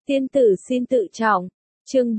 Tiên tử xin tự trọng. Chương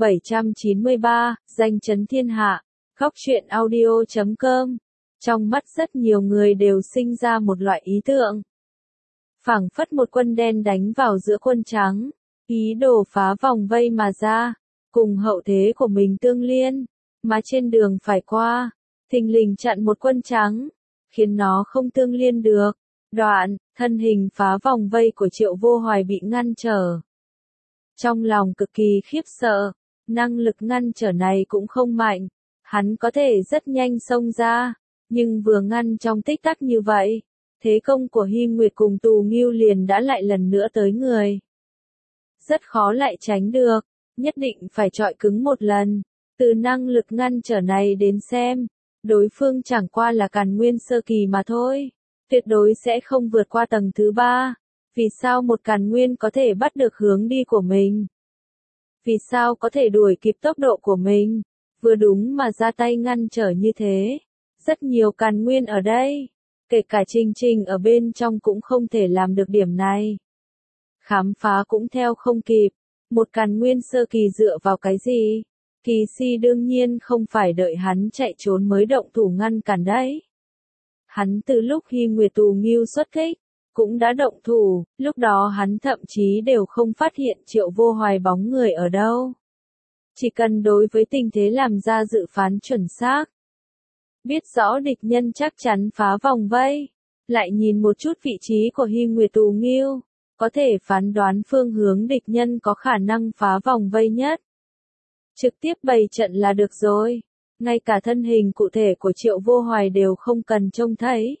793, danh chấn thiên hạ. Góc truyện audio.com. Trong mắt rất nhiều người đều sinh ra một loại ý tượng. Phảng phất một quân đen đánh vào giữa quân trắng, ý đồ phá vòng vây mà ra, cùng hậu thế của mình tương liên, mà trên đường phải qua, thình lình chặn một quân trắng, khiến nó không tương liên được. Đoạn, thân hình phá vòng vây của Triệu Vô Hoài bị ngăn trở. Trong lòng cực kỳ khiếp sợ, năng lực ngăn trở này cũng không mạnh, hắn có thể rất nhanh xông ra, nhưng vừa ngăn trong tích tắc như vậy, thế công của Hy Nguyệt cùng Tù Ngưu liền đã lại lần nữa tới người. Rất khó lại tránh được, nhất định phải chọi cứng một lần. Từ năng lực ngăn trở này đến xem, đối phương chẳng qua là Càn Nguyên sơ kỳ mà thôi, tuyệt đối sẽ không vượt qua tầng thứ 3. Vì sao một Càn Nguyên có thể bắt được hướng đi của mình? Vì sao có thể đuổi kịp tốc độ của mình? Vừa đúng mà ra tay ngăn trở như thế. Rất nhiều Càn Nguyên ở đây, kể cả Trình Trình ở bên trong cũng không thể làm được điểm này. Khám phá cũng theo không kịp, một Càn Nguyên sơ kỳ dựa vào cái gì? Kỳ Si đương nhiên không phải đợi hắn chạy trốn mới động thủ ngăn cản đấy. Hắn từ lúc Hy Nguyệt Tù Ngưu xuất kích, cũng đã động thủ, lúc đó hắn thậm chí đều không phát hiện Triệu Vô Hoài bóng người ở đâu. Chỉ cần đối với tình thế làm ra dự phán chuẩn xác. Biết rõ địch nhân chắc chắn phá vòng vây, lại nhìn một chút vị trí của Hy Nguyệt Tù Ngưu, có thể phán đoán phương hướng địch nhân có khả năng phá vòng vây nhất. Trực tiếp bày trận là được rồi, ngay cả thân hình cụ thể của Triệu Vô Hoài đều không cần trông thấy.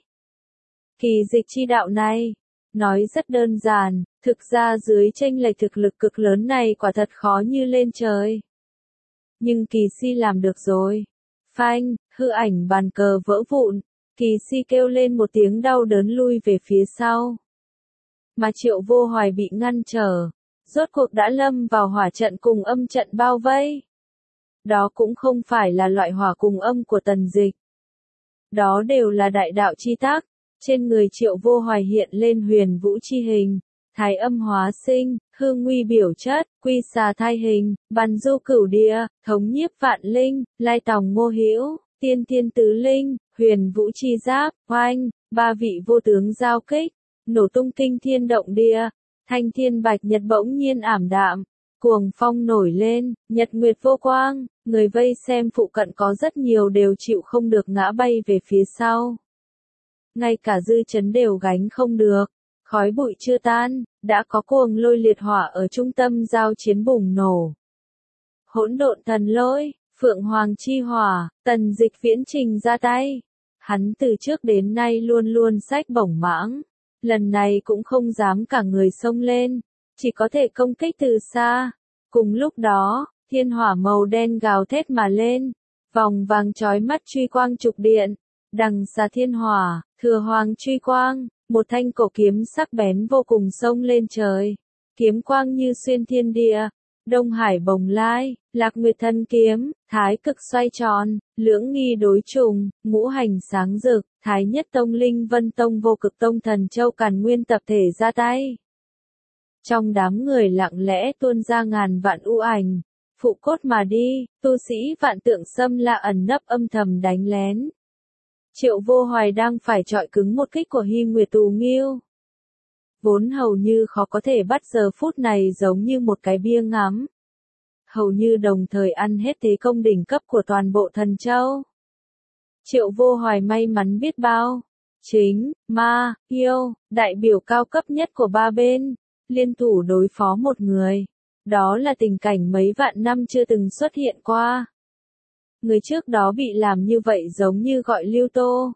Kỳ dịch chi đạo này, nói rất đơn giản, thực ra dưới chênh lệch thực lực cực lớn này quả thật khó như lên trời. Nhưng Kỳ Si làm được rồi. Phanh, hư ảnh bàn cờ vỡ vụn, Kỳ Si kêu lên một tiếng đau đớn lui về phía sau. Mà Triệu Vô Hoài bị ngăn trở, rốt cuộc đã lâm vào hỏa trận cùng âm trận bao vây. Đó cũng không phải là loại hỏa cùng âm của Tần Dịch. Đó đều là đại đạo chi tác. Trên người Triệu Vô Hoài hiện lên huyền vũ chi hình, thái âm hóa sinh, hương nguy biểu chất, quy xà thai hình, bàn du cửu địa, thống nhiếp vạn linh, lai tòng ngô hữu, tiên thiên tứ linh, huyền vũ chi giáp, oanh, ba vị vô tướng giao kích, nổ tung kinh thiên động địa, thanh thiên bạch nhật bỗng nhiên ảm đạm, cuồng phong nổi lên, nhật nguyệt vô quang, người vây xem phụ cận có rất nhiều đều chịu không được ngã bay về phía sau. Ngay cả dư chấn đều gánh không được, khói bụi chưa tan, đã có cuồng lôi liệt hỏa ở trung tâm giao chiến bùng nổ. Hỗn độn thần lôi, phượng hoàng chi hỏa, Tần Dịch viễn trình ra tay. Hắn từ trước đến nay luôn luôn xách bổng mãng, lần này cũng không dám cả người xông lên, chỉ có thể công kích từ xa. Cùng lúc đó, thiên hỏa màu đen gào thét mà lên, vòng vàng chói mắt truy quang trục điện. Đằng xa thiên hỏa, thừa hoàng truy quang, một thanh cổ kiếm sắc bén vô cùng xông lên trời. Kiếm quang như xuyên thiên địa, Đông Hải bồng lai, Lạc Nguyệt thân kiếm, thái cực xoay tròn, lưỡng nghi đối trùng, ngũ hành sáng rực, thái nhất tông linh vân tông vô cực tông thần châu Càn Nguyên tập thể ra tay. Trong đám người lặng lẽ tuôn ra ngàn vạn u ảnh, phụ cốt mà đi, tu sĩ vạn tượng xâm la ẩn nấp âm thầm đánh lén. Triệu Vô Hoài đang phải chọi cứng một kích của Hy Nguyệt Tù Ngưu. Vốn hầu như khó có thể bắt giờ phút này giống như một cái bia ngắm. Hầu như đồng thời ăn hết thế công đỉnh cấp của toàn bộ thần châu. Triệu Vô Hoài may mắn biết bao. Chính, ma, yêu, đại biểu cao cấp nhất của ba bên, liên thủ đối phó một người. Đó là tình cảnh mấy vạn năm chưa từng xuất hiện qua. Người trước đó bị làm như vậy giống như gọi Lưu Tô.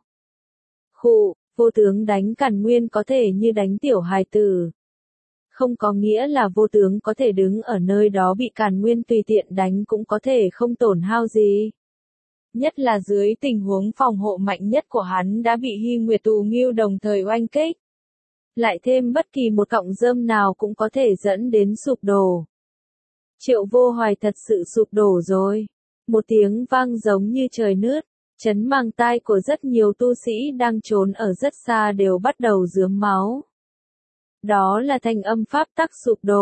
Khụ, vô tướng đánh Càn Nguyên có thể như đánh tiểu hài tử. Không có nghĩa là vô tướng có thể đứng ở nơi đó bị Càn Nguyên tùy tiện đánh cũng có thể không tổn hao gì. Nhất là dưới tình huống phòng hộ mạnh nhất của hắn đã bị Hy Nguyệt Tù Ngưu đồng thời oanh kích. Lại thêm bất kỳ một cọng rơm nào cũng có thể dẫn đến sụp đổ. Triệu Vô Hoài thật sự sụp đổ rồi. Một tiếng vang giống như trời nứt, chấn mang tai của rất nhiều tu sĩ đang trốn ở rất xa đều bắt đầu rướm máu. Đó là thanh âm pháp tắc sụp đổ,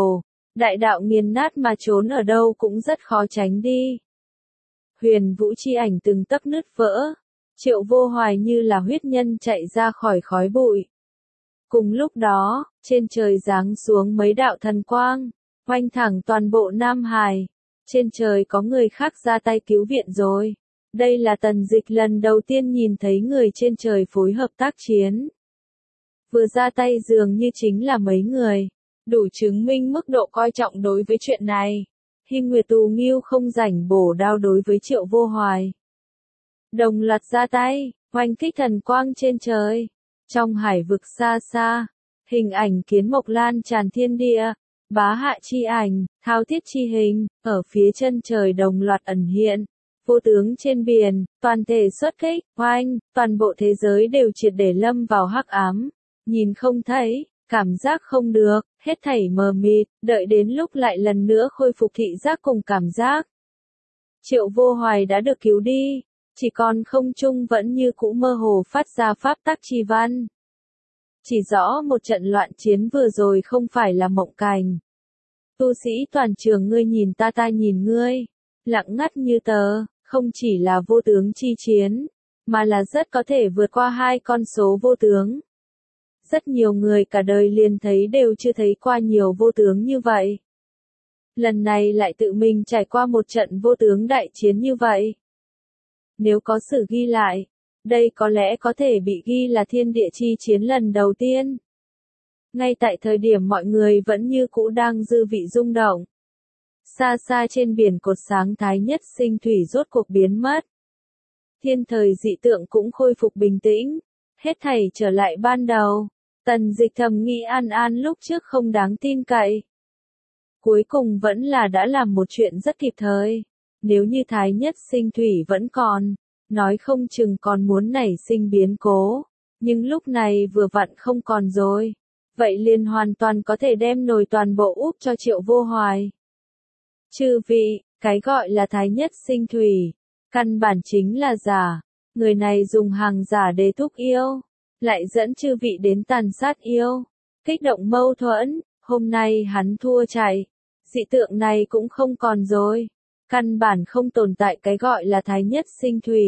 Đại đạo nghiền nát mà trốn ở đâu cũng rất khó tránh đi. Huyền vũ chi ảnh từng tấc nứt vỡ. Triệu Vô Hoài như là huyết nhân chạy ra khỏi khói bụi. Cùng lúc đó, trên trời giáng xuống mấy đạo thần quang, oanh thẳng toàn bộ Nam Hải. Trên trời có người khác ra tay cứu viện rồi. Đây là Tần Dịch lần đầu tiên nhìn thấy người trên trời phối hợp tác chiến. Vừa ra tay dường như chính là mấy người. Đủ chứng minh mức độ coi trọng đối với chuyện này. Hy Nguyệt Tù Nghiêu không rảnh bổ đao đối với Triệu Vô Hoài. Đồng loạt ra tay, oanh kích thần quang trên trời. Trong hải vực xa xa, hình ảnh kiến mộc lan tràn thiên địa, bá hạ chi ảnh, thao thiết chi hình, ở phía chân trời đồng loạt ẩn hiện. Vô tướng trên biển, toàn thể xuất kích, oanh, toàn bộ thế giới đều triệt để lâm vào hắc ám. Nhìn không thấy, cảm giác không được, hết thảy mờ mịt, đợi đến lúc lại lần nữa khôi phục thị giác cùng cảm giác. Triệu Vô Hoài đã được cứu đi, chỉ còn không trung vẫn như cũ mơ hồ phát ra pháp tắc chi văn. Chỉ rõ một trận loạn chiến vừa rồi không phải là mộng cảnh. Tu sĩ toàn trường ngươi nhìn ta nhìn ngươi, lặng ngắt như tờ, không chỉ là vô tướng chi chiến, mà là rất có thể vượt qua 2 con số vô tướng. Rất nhiều người cả đời liền thấy đều chưa thấy qua nhiều vô tướng như vậy. Lần này lại tự mình trải qua một trận vô tướng đại chiến như vậy. Nếu có sử ghi lại, đây có lẽ có thể bị ghi là thiên địa chi chiến lần đầu tiên. Ngay tại thời điểm mọi người vẫn như cũ đang dư vị rung động. Xa xa trên biển cột sáng thái nhất sinh thủy rốt cuộc biến mất. Thiên thời dị tượng cũng khôi phục bình tĩnh. Hết thảy trở lại ban đầu. Tần Dịch thầm nghĩ An lúc trước không đáng tin cậy. Cuối cùng vẫn là đã làm một chuyện rất kịp thời. Nếu như thái nhất sinh thủy vẫn còn, nói không chừng còn muốn nảy sinh biến cố. Nhưng lúc này vừa vặn không còn rồi. Vậy liền hoàn toàn có thể đem nồi toàn bộ úp cho Triệu Vô Hoài. Chư vị, cái gọi là thái nhất sinh thủy, căn bản chính là giả. Người này dùng hàng giả để thúc yêu, lại dẫn chư vị đến tàn sát yêu, kích động mâu thuẫn. Hôm nay hắn thua chạy, dị tượng này cũng không còn rồi. Căn bản không tồn tại cái gọi là thái nhất sinh thủy.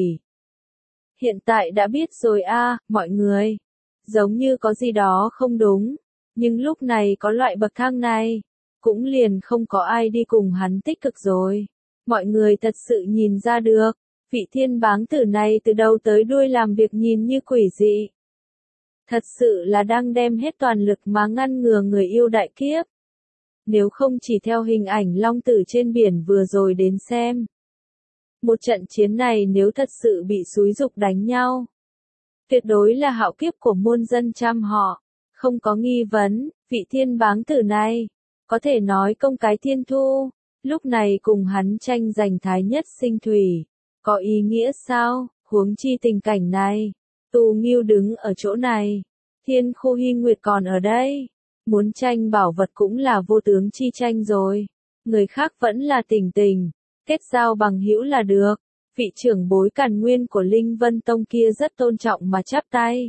Hiện tại đã biết rồi mọi người. Giống như có gì đó không đúng. Nhưng lúc này có loại bậc thang này, cũng liền không có ai đi cùng hắn tích cực rồi. Mọi người thật sự nhìn ra được, vị thiên báng tử này từ đầu tới đuôi làm việc nhìn như quỷ dị. Thật sự là đang đem hết toàn lực mà ngăn ngừa người yêu đại kiếp. Nếu không chỉ theo hình ảnh long tử trên biển vừa rồi đến xem. Một trận chiến này nếu thật sự bị xúi dục đánh nhau, tuyệt đối là hạo kiếp của muôn dân trăm họ. Không có nghi vấn, vị thiên báng tử này, có thể nói công cái thiên thu, lúc này cùng hắn tranh giành thái nhất sinh thủy, có ý nghĩa sao, huống chi tình cảnh này, Tù Nghiêu đứng ở chỗ này, Thiên Khu Hy Nguyệt còn ở đây, muốn tranh bảo vật cũng là vô tướng chi tranh rồi, người khác vẫn là tình tình, kết giao bằng hữu là được, vị trưởng bối Càn Nguyên của Linh Vân Tông kia rất tôn trọng mà chắp tay.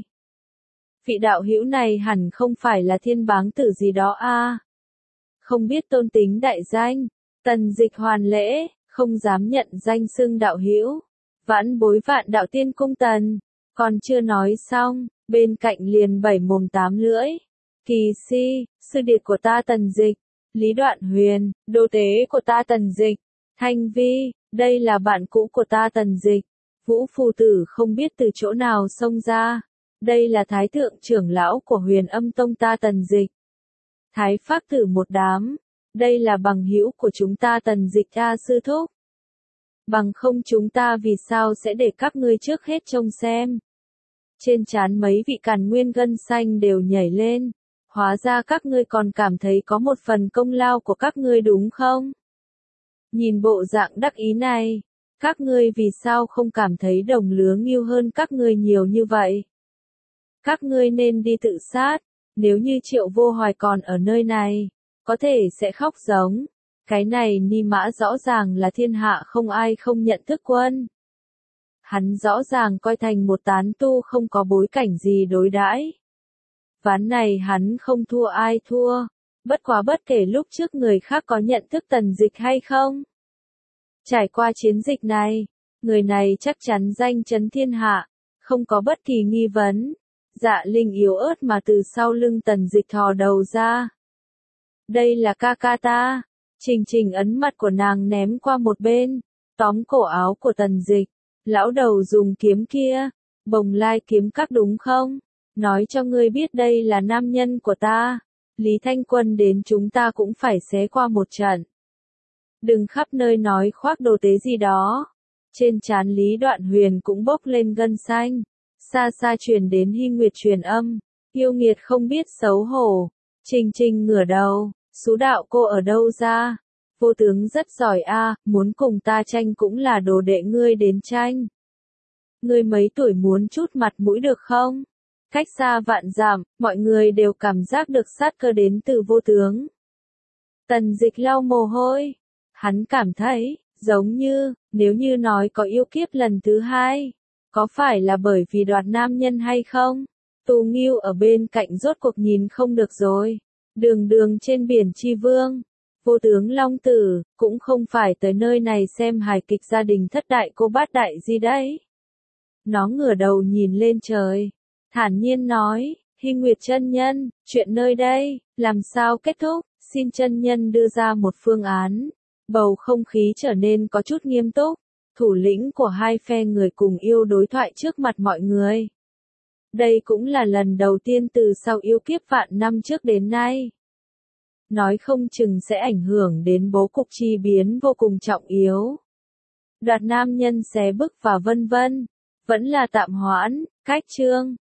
Vị đạo hữu này hẳn không phải là thiên báng tử gì đó Không biết tôn tính đại danh, Tần Dịch hoàn lễ, không dám nhận danh xưng đạo hữu. Vãn bối Vạn Đạo Tiên Cung Tần, còn chưa nói xong, bên cạnh liền bảy mồm tám lưỡi. Kỳ si, sư điệt của ta Tần Dịch, Lý Đoạn Huyền, đô tế của ta Tần Dịch, Thanh Vi, đây là bạn cũ của ta Tần Dịch. Vũ phù tử không biết từ chỗ nào xông ra. Đây là thái thượng trưởng lão của Huyền Âm Tông ta Tần Dịch. Thái phác tử một đám. Đây là bằng hữu của chúng ta Tần Dịch sư thúc. Bằng không chúng ta vì sao sẽ để các ngươi trước hết trông xem. Trên trán mấy vị Càn Nguyên gân xanh đều nhảy lên. Hóa ra các ngươi còn cảm thấy có một phần công lao của các ngươi đúng không? Nhìn bộ dạng đắc ý này, các ngươi vì sao không cảm thấy đồng lứa Nghiêu hơn các ngươi nhiều như vậy? Các ngươi nên đi tự sát, nếu như Triệu Vô Hoài còn ở nơi này, có thể sẽ khóc giống. Cái này Ni Mã rõ ràng là thiên hạ không ai không nhận thức quân. Hắn rõ ràng coi thành một tán tu không có bối cảnh gì đối đãi. Ván này hắn không thua ai thua, Bất quá bất kể lúc trước người khác có nhận thức Tần Dịch hay không. Trải qua chiến dịch này, người này chắc chắn danh chấn thiên hạ, không có bất kỳ nghi vấn. Dạ Linh yếu ớt mà từ sau lưng Tần Dịch thò đầu ra. Đây là ca ca ta. Trình Trình ấn mặt của nàng ném qua một bên, tóm cổ áo của Tần Dịch. Lão đầu dùng kiếm kia, Bồng Lai kiếm các đúng không? Nói cho ngươi biết đây là nam nhân của ta. Lý Thanh Quân đến chúng ta cũng phải xé qua một trận. Đừng khắp nơi nói khoác đồ tế gì đó. Trên trán Lý Đoạn Huyền cũng bốc lên gân xanh. Xa xa truyền đến Hy Nguyệt truyền âm. Yêu nghiệt không biết xấu hổ. Trình Trình ngửa đầu. Sú đạo cô ở đâu ra? Vô tướng rất giỏi a, muốn cùng ta tranh cũng là đồ đệ ngươi đến tranh. Ngươi mấy tuổi muốn chút mặt mũi được không? Cách xa vạn dặm, mọi người đều cảm giác được sát cơ đến từ vô tướng. Tần Dịch lau mồ hôi. Hắn cảm thấy, giống như, nếu như nói có yêu kiếp lần thứ hai, có phải là bởi vì đoạt nam nhân hay không? Tù Nghiêu ở bên cạnh rốt cuộc nhìn không được rồi. Đường đường trên biển Chi Vương, vô tướng Long Tử, cũng không phải tới nơi này xem hài kịch gia đình thất đại cô bát đại gì đấy. Nó ngửa đầu nhìn lên trời, thản nhiên nói, Hy Nguyệt chân nhân, chuyện nơi đây, làm sao kết thúc, xin chân nhân đưa ra một phương án. Bầu không khí trở nên có chút nghiêm túc, thủ lĩnh của hai phe người cùng yêu đối thoại trước mặt mọi người. Đây cũng là lần đầu tiên từ sau yêu kiếp vạn năm trước đến nay. Nói không chừng sẽ ảnh hưởng đến bố cục chi biến vô cùng trọng yếu. Đoạt nam nhân xé bức và vân vân. Vẫn là tạm hoãn, cách chương.